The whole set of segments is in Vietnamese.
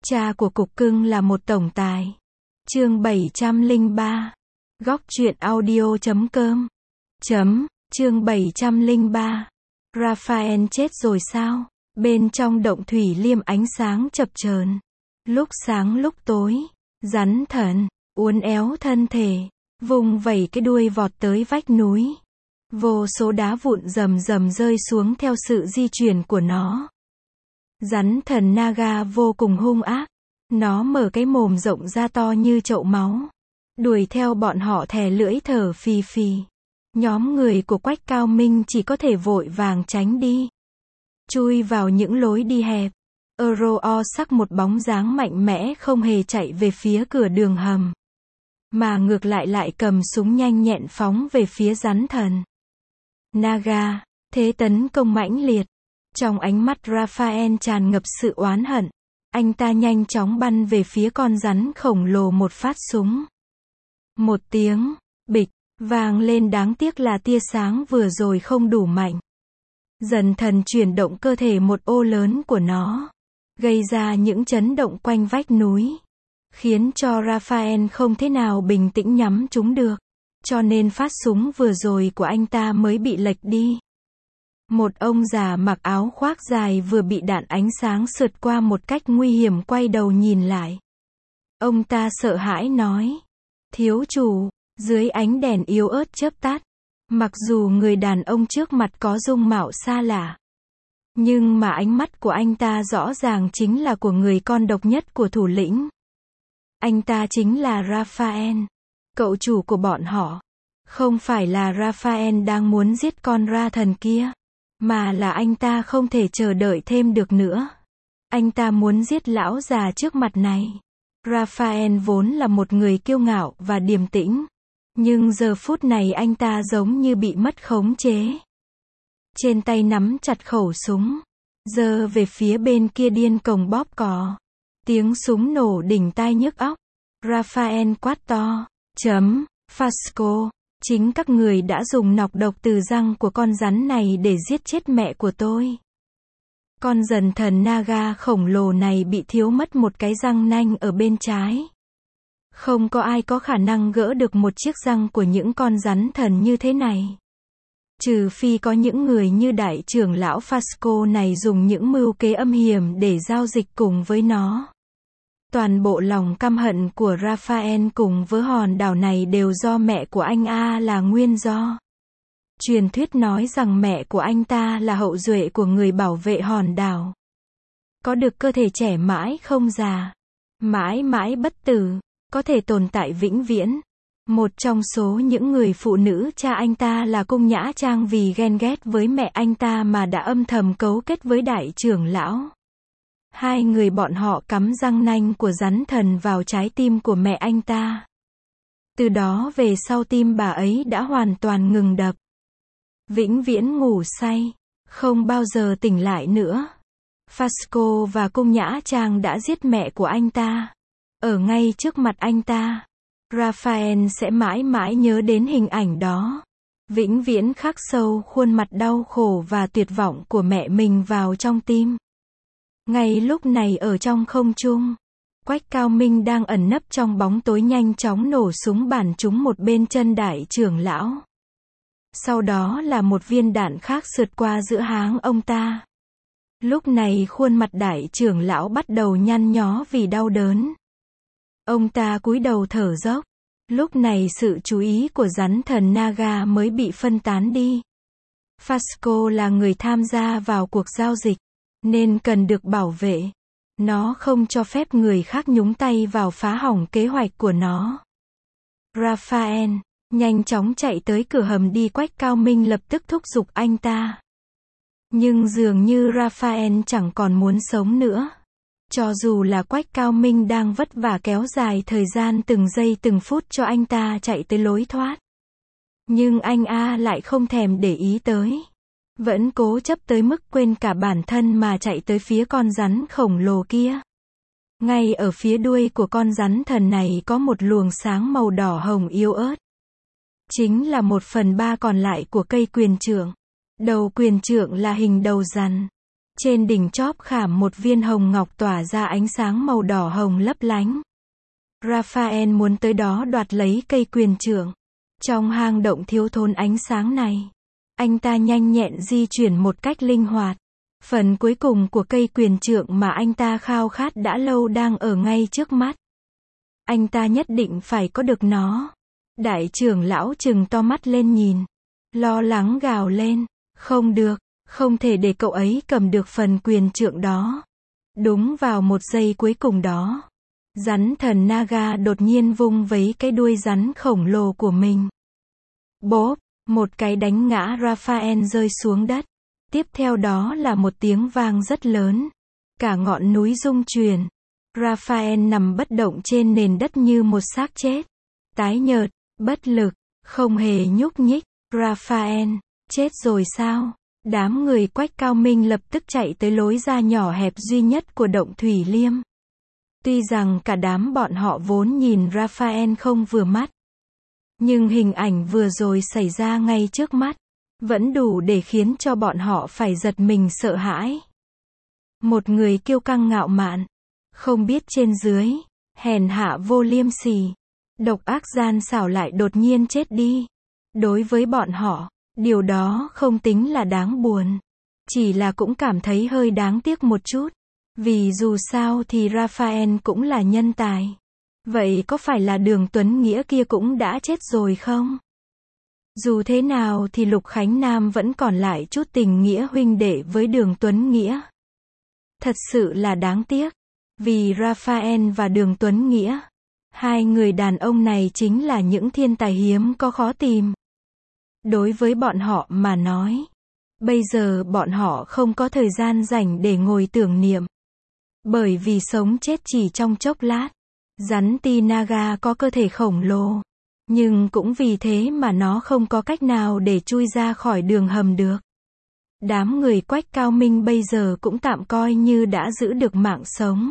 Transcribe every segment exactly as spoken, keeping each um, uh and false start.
Cha của cục cưng là một tổng tài. Chương bảy trăm lẻ ba. Góc truyện audio chấm com. Chấm, chương bảy trăm lẻ ba. Raphael chết rồi sao? Bên trong động thủy liêm ánh sáng chập chờn. Lúc sáng lúc tối, rắn thần, uốn éo thân thể, vùng vẩy cái đuôi vọt tới vách núi. Vô số đá vụn rầm rầm rơi xuống theo sự di chuyển của nó. Rắn thần Naga vô cùng hung ác. Nó mở cái mồm rộng ra to như chậu máu. Đuổi theo bọn họ thè lưỡi thở phì phì. Nhóm người của Quách Cao Minh chỉ có thể vội vàng tránh đi. Chui vào những lối đi hẹp. Euro sắc một bóng dáng mạnh mẽ không hề chạy về phía cửa đường hầm. Mà ngược lại lại cầm súng nhanh nhẹn phóng về phía rắn thần. Naga, thế tấn công mãnh liệt. Trong ánh mắt Raphael tràn ngập sự oán hận. Anh ta nhanh chóng bắn về phía con rắn khổng lồ một phát súng. Một tiếng, bịch, vang lên, đáng tiếc là tia sáng vừa rồi không đủ mạnh. Dần thần chuyển động cơ thể một ô lớn của nó. Gây ra những chấn động quanh vách núi. Khiến cho Raphael không thể nào bình tĩnh nhắm chúng được. Cho nên phát súng vừa rồi của anh ta mới bị lệch đi. Một ông già mặc áo khoác dài vừa bị đạn ánh sáng sượt qua một cách nguy hiểm quay đầu nhìn lại. Ông ta sợ hãi nói. Thiếu chủ, dưới ánh đèn yếu ớt chớp tắt. Mặc dù người đàn ông trước mặt có dung mạo xa lạ. Nhưng mà ánh mắt của anh ta rõ ràng chính là của người con độc nhất của thủ lĩnh. Anh ta chính là Raphael, cậu chủ của bọn họ. Không phải là Raphael đang muốn giết con ra thần kia. Mà là anh ta không thể chờ đợi thêm được nữa. Anh ta muốn giết lão già trước mặt này. Raphael vốn là một người kiêu ngạo và điềm tĩnh. Nhưng giờ phút này anh ta giống như bị mất khống chế. Trên tay nắm chặt khẩu súng. Giơ về phía bên kia điên cuồng bóp cò. Tiếng súng nổ đỉnh tai nhức óc. Raphael quát to. Chấm, Fasco. Chính các người đã dùng nọc độc từ răng của con rắn này để giết chết mẹ của tôi. Con dần thần Naga khổng lồ này bị thiếu mất một cái răng nanh ở bên trái. Không có ai có khả năng gỡ được một chiếc răng của những con rắn thần như thế này. Trừ phi có những người như đại trưởng lão Fasco này dùng những mưu kế âm hiểm để giao dịch cùng với nó. Toàn bộ lòng căm hận của Raphael cùng với hòn đảo này đều do mẹ của anh A là nguyên do. Truyền thuyết nói rằng mẹ của anh ta là hậu duệ của người bảo vệ hòn đảo. Có được cơ thể trẻ mãi không già. Mãi mãi bất tử. Có thể tồn tại vĩnh viễn. Một trong số những người phụ nữ cha anh ta là Cung Nhã Trang vì ghen ghét với mẹ anh ta mà đã âm thầm cấu kết với đại trưởng lão. Hai người bọn họ cắm răng nanh của rắn thần vào trái tim của mẹ anh ta. Từ đó về sau tim bà ấy đã hoàn toàn ngừng đập. Vĩnh viễn ngủ say. Không bao giờ tỉnh lại nữa. Fasco và Cung Nhã Trang đã giết mẹ của anh ta. Ở ngay trước mặt anh ta. Raphael sẽ mãi mãi nhớ đến hình ảnh đó. Vĩnh viễn khắc sâu khuôn mặt đau khổ và tuyệt vọng của mẹ mình vào trong tim. Ngay lúc này ở trong không trung, Quách Cao Minh đang ẩn nấp trong bóng tối nhanh chóng nổ súng bắn trúng một bên chân đại trưởng lão. Sau đó là một viên đạn khác sượt qua giữa háng ông ta. Lúc này khuôn mặt đại trưởng lão bắt đầu nhăn nhó vì đau đớn. Ông ta cúi đầu thở dốc. Lúc này sự chú ý của rắn thần Naga mới bị phân tán đi. Fasco là người tham gia vào cuộc giao dịch, nên cần được bảo vệ. Nó không cho phép người khác nhúng tay vào phá hỏng kế hoạch của nó. Raphael nhanh chóng chạy tới cửa hầm đi. Quách Cao Minh lập tức thúc giục anh ta. Nhưng dường như Raphael chẳng còn muốn sống nữa. Cho dù là Quách Cao Minh đang vất vả kéo dài thời gian từng giây từng phút cho anh ta chạy tới lối thoát. Nhưng anh A lại không thèm để ý tới. Vẫn cố chấp tới mức quên cả bản thân mà chạy tới phía con rắn khổng lồ kia. Ngay ở phía đuôi của con rắn thần này có một luồng sáng màu đỏ hồng yếu ớt. Chính là một phần ba còn lại của cây quyền trượng. Đầu quyền trượng là hình đầu rắn. Trên đỉnh chóp khảm một viên hồng ngọc tỏa ra ánh sáng màu đỏ hồng lấp lánh. Raphael muốn tới đó đoạt lấy cây quyền trượng. Trong hang động thiếu thốn ánh sáng này, anh ta nhanh nhẹn di chuyển một cách linh hoạt. Phần cuối cùng của cây quyền trượng mà anh ta khao khát đã lâu đang ở ngay trước mắt. Anh ta nhất định phải có được nó. Đại trưởng lão trừng to mắt lên nhìn. Lo lắng gào lên. Không được, không thể để cậu ấy cầm được phần quyền trượng đó. Đúng vào một giây cuối cùng đó, rắn thần Naga đột nhiên vung vấy cái đuôi rắn khổng lồ của mình. Bốp, một cái đánh ngã Raphael rơi xuống đất. Tiếp theo đó là một tiếng vang rất lớn. Cả ngọn núi rung chuyển. Raphael nằm bất động trên nền đất như một xác chết. Tái nhợt, bất lực, không hề nhúc nhích. Raphael, chết rồi sao? Đám người Quách Cao Minh lập tức chạy tới lối ra nhỏ hẹp duy nhất của động Thủy Liêm. Tuy rằng cả đám bọn họ vốn nhìn Raphael không vừa mắt, nhưng hình ảnh vừa rồi xảy ra ngay trước mắt vẫn đủ để khiến cho bọn họ phải giật mình sợ hãi. Một người kiêu căng ngạo mạn, không biết trên dưới, hèn hạ vô liêm sỉ, độc ác gian xảo lại đột nhiên chết đi. Đối với bọn họ, điều đó không tính là đáng buồn, chỉ là cũng cảm thấy hơi đáng tiếc một chút. Vì dù sao thì Raphael cũng là nhân tài. Vậy có phải là Đường Tuấn Nghĩa kia cũng đã chết rồi không? Dù thế nào thì Lục Khánh Nam vẫn còn lại chút tình nghĩa huynh đệ với Đường Tuấn Nghĩa. Thật sự là đáng tiếc. Vì Raphael và Đường Tuấn Nghĩa, hai người đàn ông này chính là những thiên tài hiếm có khó tìm. Đối với bọn họ mà nói, bây giờ bọn họ không có thời gian rảnh để ngồi tưởng niệm. Bởi vì sống chết chỉ trong chốc lát. Rắn Ti Naga có cơ thể khổng lồ, nhưng cũng vì thế mà nó không có cách nào để chui ra khỏi đường hầm được. Đám người Quách Cao Minh bây giờ cũng tạm coi như đã giữ được mạng sống.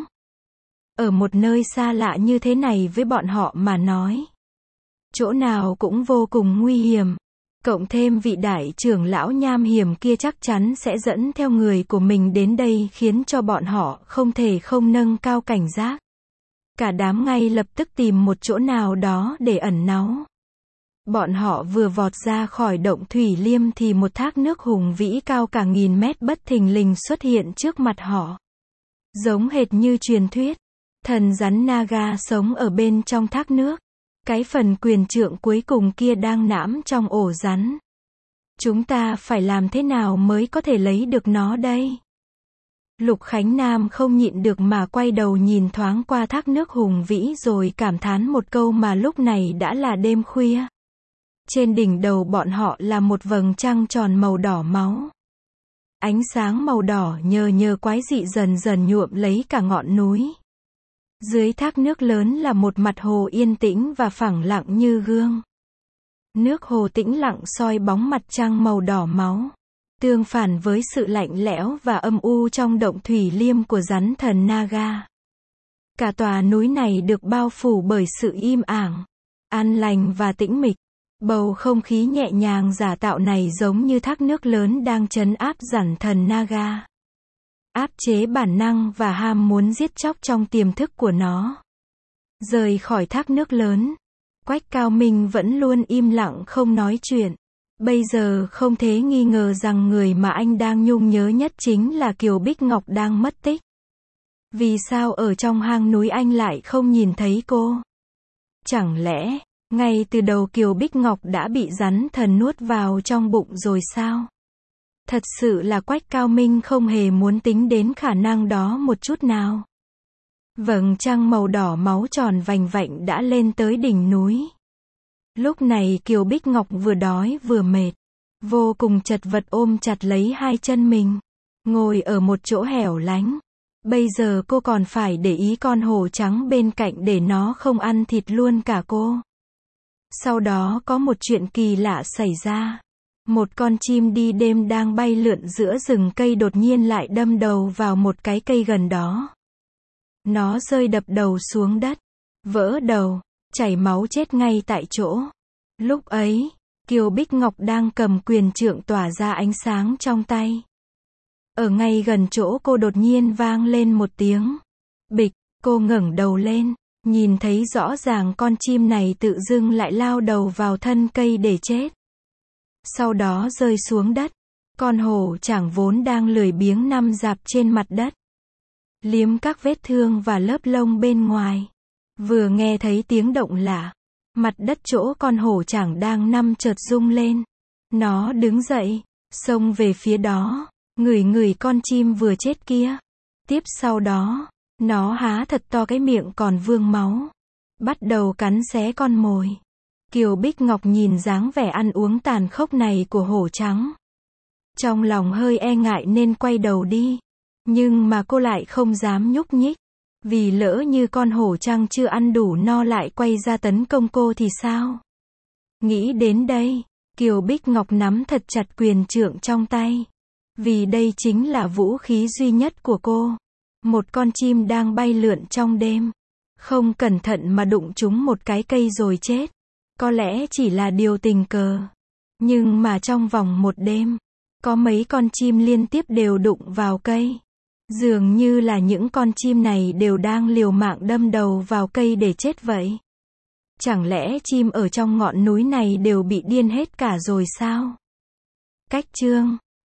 Ở một nơi xa lạ như thế này với bọn họ mà nói, chỗ nào cũng vô cùng nguy hiểm. Cộng thêm vị đại trưởng lão nham hiểm kia chắc chắn sẽ dẫn theo người của mình đến đây khiến cho bọn họ không thể không nâng cao cảnh giác. Cả đám ngay lập tức tìm một chỗ nào đó để ẩn náu. Bọn họ vừa vọt ra khỏi động Thủy Liêm thì một thác nước hùng vĩ cao cả nghìn mét bất thình lình xuất hiện trước mặt họ. Giống hệt như truyền thuyết, thần rắn Naga sống ở bên trong thác nước. Cái phần quyền trượng cuối cùng kia đang nãm trong ổ rắn. Chúng ta phải làm thế nào mới có thể lấy được nó đây? Lục Khánh Nam không nhịn được mà quay đầu nhìn thoáng qua thác nước hùng vĩ rồi cảm thán một câu mà lúc này đã là đêm khuya. Trên đỉnh đầu bọn họ là một vầng trăng tròn màu đỏ máu. Ánh sáng màu đỏ nhờ nhờ quái dị dần dần nhuộm lấy cả ngọn núi. Dưới thác nước lớn là một mặt hồ yên tĩnh và phẳng lặng như gương. Nước hồ tĩnh lặng soi bóng mặt trăng màu đỏ máu, tương phản với sự lạnh lẽo và âm u trong động Thủy Liêm của rắn thần Naga. Cả tòa núi này được bao phủ bởi sự im ắng, an lành và tĩnh mịch. Bầu không khí nhẹ nhàng giả tạo này giống như thác nước lớn đang trấn áp rắn thần Naga. Áp chế bản năng và ham muốn giết chóc trong tiềm thức của nó. Rời khỏi thác nước lớn, Quách Cao Minh vẫn luôn im lặng không nói chuyện. Bây giờ không thể nghi ngờ rằng người mà anh đang nhung nhớ nhất chính là Kiều Bích Ngọc đang mất tích. Vì sao ở trong hang núi anh lại không nhìn thấy cô? Chẳng lẽ, ngay từ đầu Kiều Bích Ngọc đã bị rắn thần nuốt vào trong bụng rồi sao? Thật sự là Quách Cao Minh không hề muốn tính đến khả năng đó một chút nào. Vầng trăng màu đỏ máu tròn vành vạnh đã lên tới đỉnh núi. Lúc này Kiều Bích Ngọc vừa đói vừa mệt, vô cùng chật vật ôm chặt lấy hai chân mình, ngồi ở một chỗ hẻo lánh. Bây giờ cô còn phải để ý con hổ trắng bên cạnh để nó không ăn thịt luôn cả cô. Sau đó có một chuyện kỳ lạ xảy ra. Một con chim đi đêm đang bay lượn giữa rừng cây đột nhiên lại đâm đầu vào một cái cây gần đó. Nó rơi đập đầu xuống đất, vỡ đầu, chảy máu chết ngay tại chỗ. Lúc ấy, Kiều Bích Ngọc đang cầm quyền trượng tỏa ra ánh sáng trong tay. Ở ngay gần chỗ cô đột nhiên vang lên một tiếng bịch, cô ngẩng đầu lên, nhìn thấy rõ ràng con chim này tự dưng lại lao đầu vào thân cây để chết. Sau đó rơi xuống đất. Con hổ chảng vốn đang lười biếng nằm rạp trên mặt đất, liếm các vết thương và lớp lông bên ngoài. Vừa nghe thấy tiếng động lạ, mặt đất chỗ con hổ chảng đang nằm chợt rung lên. Nó đứng dậy, xông về phía đó, ngửi ngửi con chim vừa chết kia. Tiếp sau đó, nó há thật to cái miệng còn vương máu, bắt đầu cắn xé con mồi. Kiều Bích Ngọc nhìn dáng vẻ ăn uống tàn khốc này của hổ trắng, trong lòng hơi e ngại nên quay đầu đi. Nhưng mà cô lại không dám nhúc nhích, vì lỡ như con hổ trăng chưa ăn đủ no lại quay ra tấn công cô thì sao? Nghĩ đến đây, Kiều Bích Ngọc nắm thật chặt quyền trượng trong tay. Vì đây chính là vũ khí duy nhất của cô. Một con chim đang bay lượn trong đêm, không cẩn thận mà đụng trúng một cái cây rồi chết. Có lẽ chỉ là điều tình cờ. Nhưng mà trong vòng một đêm, có mấy con chim liên tiếp đều đụng vào cây. Dường như là những con chim này đều đang liều mạng đâm đầu vào cây để chết vậy. Chẳng lẽ chim ở trong ngọn núi này đều bị điên hết cả rồi sao? Cách chương